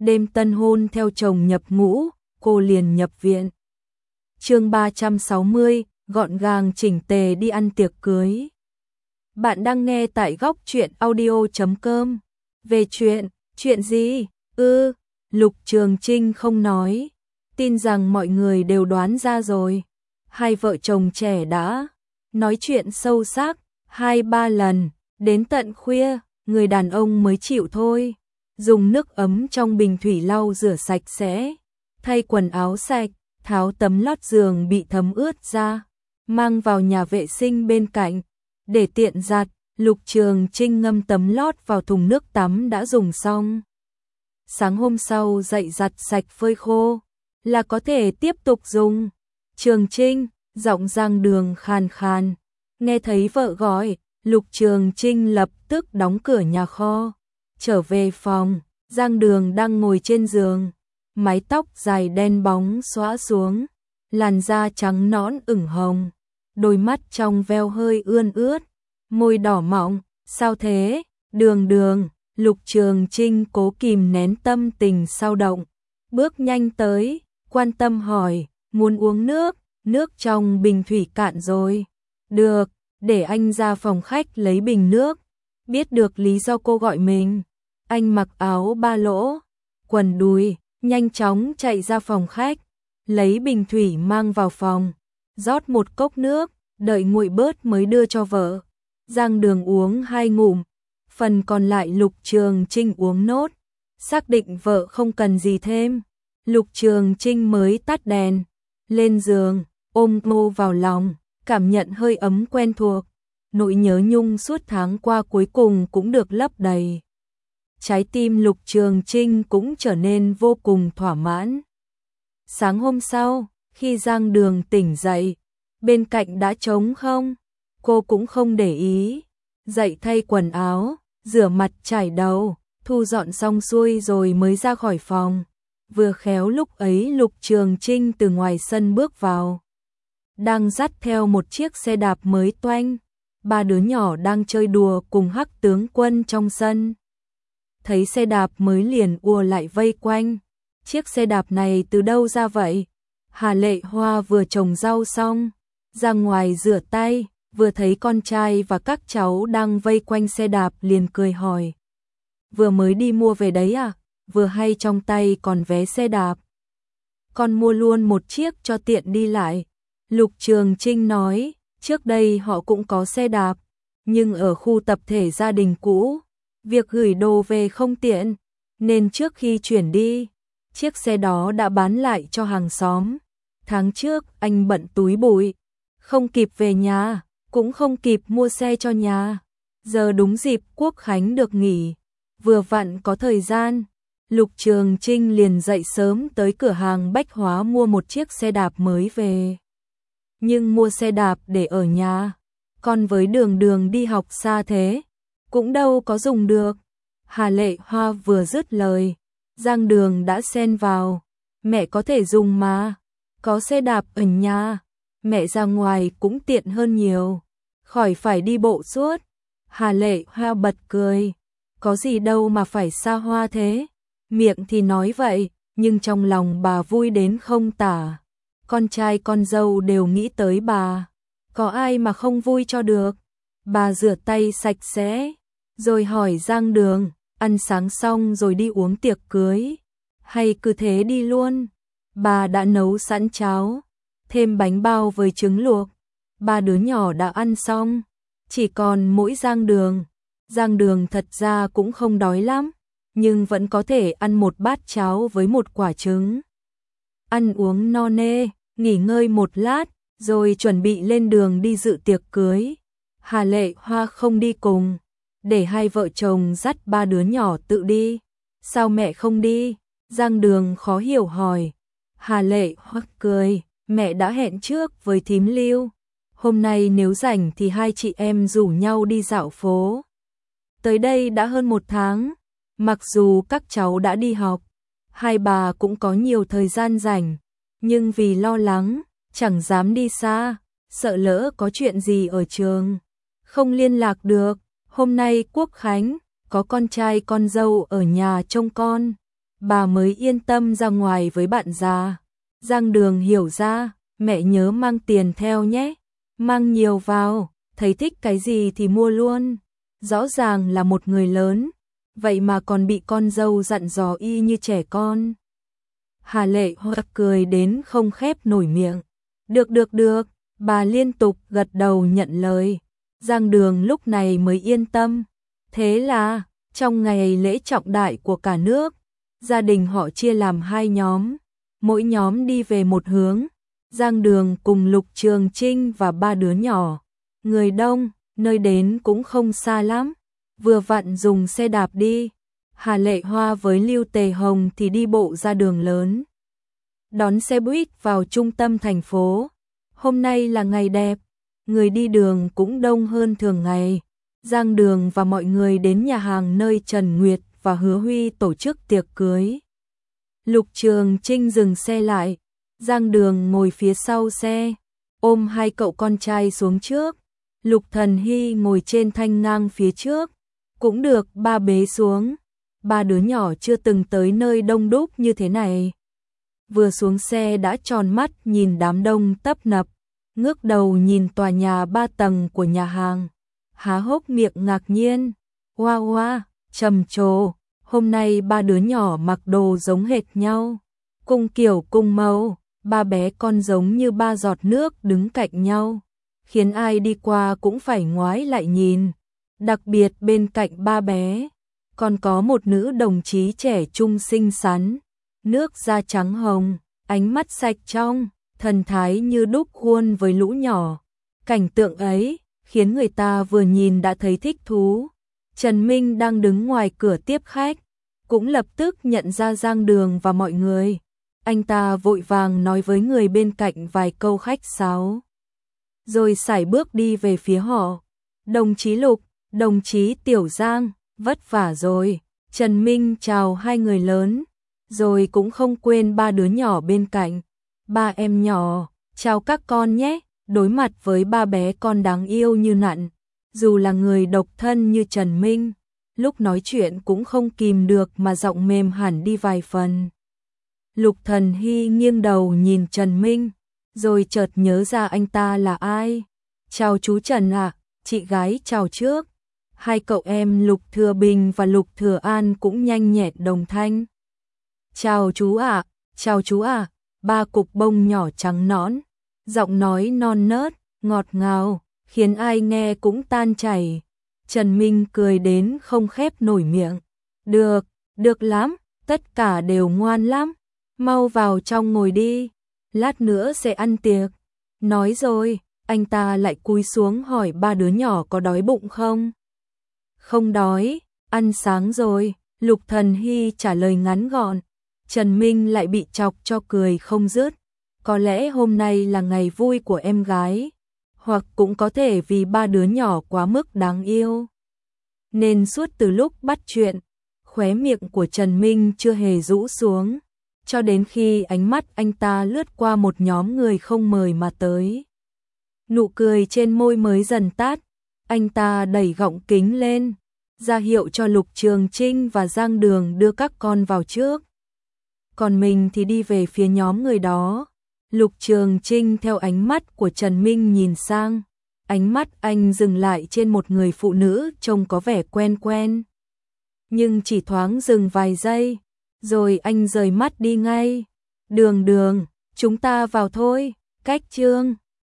đêm tân hôn theo chồng nhập ngũ, cô liền nhập viện. Chương 360, gọn gàng chỉnh tề đi ăn tiệc cưới. Bạn đang nghe tại góc truyện audio.com. Về chuyện gì? Lục Trường Trinh không nói. Tin rằng mọi người đều đoán ra rồi. Hai vợ chồng trẻ đã nói chuyện sâu sắc 2-3 lần, đến tận khuya, người đàn ông mới chịu thôi. Dùng nước ấm trong bình thủy lau rửa sạch sẽ, thay quần áo sạch, tháo tấm lót giường bị thấm ướt ra, mang vào nhà vệ sinh bên cạnh, để tiện giặt. Lục Trường Trinh ngâm tấm lót vào thùng nước tắm đã dùng xong. Sáng hôm sau dậy giặt sạch phơi khô, là có thể tiếp tục dùng. Trường Trinh, giọng Giang Đường khàn khàn. Nghe thấy vợ gọi, Lục Trường Trinh lập tức đóng cửa nhà kho. Trở về phòng, Giang Đường đang ngồi trên giường. Mái tóc dài đen bóng xõa xuống, làn da trắng nõn ửng hồng. Đôi mắt trong veo hơi ươn ướt, môi đỏ mọng. Sao thế, Đường? Lục Trường Trinh cố kìm nén tâm tình xao động, bước nhanh tới, quan tâm hỏi, muốn uống nước, nước trong bình thủy cạn rồi. Được, để anh ra phòng khách lấy bình nước. Biết được lý do cô gọi mình, anh mặc áo ba lỗ, quần đùi, nhanh chóng chạy ra phòng khách, lấy bình thủy mang vào phòng, rót một cốc nước, đợi nguội bớt mới đưa cho vợ. Giang Đường uống 2 ngụm, phần còn lại Lục Trường Trinh uống nốt, xác định vợ không cần gì thêm. Lục Trường Trinh mới tắt đèn, lên giường, ôm cô vào lòng, cảm nhận hơi ấm quen thuộc. Nỗi nhớ nhung suốt tháng qua cuối cùng cũng được lấp đầy. Trái tim Lục Trường Trinh cũng trở nên vô cùng thỏa mãn. Sáng hôm sau, khi Giang Đường tỉnh dậy, bên cạnh đã trống không. Cô cũng không để ý, dậy thay quần áo, rửa mặt chải đầu, thu dọn xong xuôi rồi mới ra khỏi phòng. Vừa khéo lúc ấy Lục Trường Trinh từ ngoài sân bước vào, đang dắt theo một chiếc xe đạp mới toanh. 3 đứa nhỏ đang chơi đùa cùng Hắc tướng quân trong sân. Thấy xe đạp mới liền ùa lại vây quanh. Chiếc xe đạp này từ đâu ra vậy? Hà Lệ Hoa vừa trồng rau xong, ra ngoài rửa tay, vừa thấy con trai và các cháu đang vây quanh xe đạp liền cười hỏi. Vừa mới đi mua về đấy à? Vừa hay trong tay còn vé xe đạp. Con mua luôn một chiếc cho tiện đi lại. Lục Trường Trinh nói, trước đây họ cũng có xe đạp, nhưng ở khu tập thể gia đình cũ, việc gửi đồ về không tiện, nên trước khi chuyển đi, chiếc xe đó đã bán lại cho hàng xóm. Tháng trước anh bận túi bụi, không kịp về nhà, cũng không kịp mua xe cho nhà. Giờ đúng dịp Quốc Khánh được nghỉ, vừa vặn có thời gian. Lục Trường Trinh liền dậy sớm tới cửa hàng bách hóa mua một chiếc xe đạp mới về. Nhưng mua xe đạp để ở nhà, còn với Đường đi học xa thế, cũng đâu có dùng được. Hà Lệ Hoa vừa dứt lời, Giang Đường đã xen vào. Mẹ có thể dùng mà, có xe đạp ở nhà, mẹ ra ngoài cũng tiện hơn nhiều, khỏi phải đi bộ suốt. Hà Lệ Hoa bật cười, có gì đâu mà phải xa hoa thế. Miệng thì nói vậy, nhưng trong lòng bà vui đến không tả. Con trai con dâu đều nghĩ tới bà, có ai mà không vui cho được. Bà rửa tay sạch sẽ, rồi hỏi Giang Đường, ăn sáng xong rồi đi uống tiệc cưới, hay cứ thế đi luôn? Bà đã nấu sẵn cháo, thêm bánh bao với trứng luộc. 3 đứa nhỏ đã ăn xong, chỉ còn mỗi Giang Đường. Giang Đường thật ra cũng không đói lắm, nhưng vẫn có thể ăn một bát cháo với một quả trứng. Ăn uống no nê, nghỉ ngơi một lát, rồi chuẩn bị lên đường đi dự tiệc cưới. Hà Lệ Hoa không đi cùng, để hai vợ chồng dắt 3 đứa nhỏ tự đi. Sao mẹ không đi? Giang Đường khó hiểu hỏi. Hà Lệ Hoa cười, mẹ đã hẹn trước với thím Lưu. Hôm nay nếu rảnh thì hai chị em rủ nhau đi dạo phố. Tới đây đã hơn 1 tháng, mặc dù các cháu đã đi học, hai bà cũng có nhiều thời gian rảnh, nhưng vì lo lắng, chẳng dám đi xa, sợ lỡ có chuyện gì ở trường, không liên lạc được. Hôm nay Quốc Khánh, có con trai con dâu ở nhà trông con, bà mới yên tâm ra ngoài với bạn già. Giang Đường hiểu ra, mẹ nhớ mang tiền theo nhé, mang nhiều vào, thấy thích cái gì thì mua luôn. Rõ ràng là một người lớn, vậy mà còn bị con dâu dặn dò y như trẻ con. Hà Lệ Hoa cười đến không khép nổi miệng. Được, bà liên tục gật đầu nhận lời. Giang Đường lúc này mới yên tâm. Thế là, trong ngày lễ trọng đại của cả nước, gia đình họ chia làm 2 nhóm, mỗi nhóm đi về một hướng. Giang Đường cùng Lục Trường Trinh và 3 đứa nhỏ. Người đông, nơi đến cũng không xa lắm, vừa vặn dùng xe đạp đi. Hà Lệ Hoa với Lưu Tề Hồng thì đi bộ ra đường lớn, đón xe buýt vào trung tâm thành phố. Hôm nay là ngày đẹp, người đi đường cũng đông hơn thường ngày. Giang Đường và mọi người đến nhà hàng nơi Trần Nguyệt và Hứa Huy tổ chức tiệc cưới. Lục Trường Trinh dừng xe lại, Giang Đường ngồi phía sau xe, ôm 2 cậu con trai xuống trước. Lục Thần Hy ngồi trên thanh ngang phía trước, cũng được ba bế xuống. 3 đứa nhỏ chưa từng tới nơi đông đúc như thế này. Vừa xuống xe đã tròn mắt nhìn đám đông tấp nập, ngước đầu nhìn tòa nhà 3 tầng của nhà hàng, há hốc miệng ngạc nhiên. Wow, trầm trồ, hôm nay 3 đứa nhỏ mặc đồ giống hệt nhau, cùng kiểu cùng màu, 3 bé con giống như 3 giọt nước đứng cạnh nhau, khiến ai đi qua cũng phải ngoái lại nhìn. Đặc biệt bên cạnh 3 bé, còn có một nữ đồng chí trẻ trung xinh xắn, nước da trắng hồng, ánh mắt sạch trong, thần thái như đúc khuôn với lũ nhỏ. Cảnh tượng ấy khiến người ta vừa nhìn đã thấy thích thú. Trần Minh đang đứng ngoài cửa tiếp khách, cũng lập tức nhận ra Giang Đường và mọi người. Anh ta vội vàng nói với người bên cạnh vài câu khách sáo, rồi sải bước đi về phía họ. Đồng chí Lục, đồng chí Tiểu Giang, vất vả rồi. Trần Minh chào 2 người lớn, rồi cũng không quên 3 đứa nhỏ bên cạnh. 3 em nhỏ, chào các con nhé. Đối mặt với 3 bé con đáng yêu như nặn, dù là người độc thân như Trần Minh, lúc nói chuyện cũng không kìm được mà giọng mềm hẳn đi vài phần. Lục Thần Hy nghiêng đầu nhìn Trần Minh, rồi chợt nhớ ra anh ta là ai. Chào chú Trần ạ, chị gái chào trước. 2 cậu em Lục Thừa Bình và Lục Thừa An cũng nhanh nhẹn đồng thanh. Chào chú ạ, chào chú ạ. 3 cục bông nhỏ trắng nõn, giọng nói non nớt, ngọt ngào, khiến ai nghe cũng tan chảy. Trần Minh cười đến không khép nổi miệng. Được lắm, tất cả đều ngoan lắm. Mau vào trong ngồi đi, lát nữa sẽ ăn tiệc. Nói rồi, anh ta lại cúi xuống hỏi 3 đứa nhỏ có đói bụng không? Không đói, ăn sáng rồi, Lục Thần Hy trả lời ngắn gọn. Trần Minh lại bị chọc cho cười không dứt. Có lẽ hôm nay là ngày vui của em gái, hoặc cũng có thể vì 3 đứa nhỏ quá mức đáng yêu, nên suốt từ lúc bắt chuyện, khóe miệng của Trần Minh chưa hề rũ xuống, cho đến khi ánh mắt anh ta lướt qua một nhóm người không mời mà tới. Nụ cười trên môi mới dần tắt, anh ta đẩy gọng kính lên, ra hiệu cho Lục Trường Trinh và Giang Đường đưa các con vào trước. Còn mình thì đi về phía nhóm người đó. Lục Trường Trinh theo ánh mắt của Trần Minh nhìn sang, ánh mắt anh dừng lại trên một người phụ nữ trông có vẻ quen quen. Nhưng chỉ thoáng dừng vài giây, rồi anh rời mắt đi ngay. Đường, chúng ta vào thôi, cách Trương.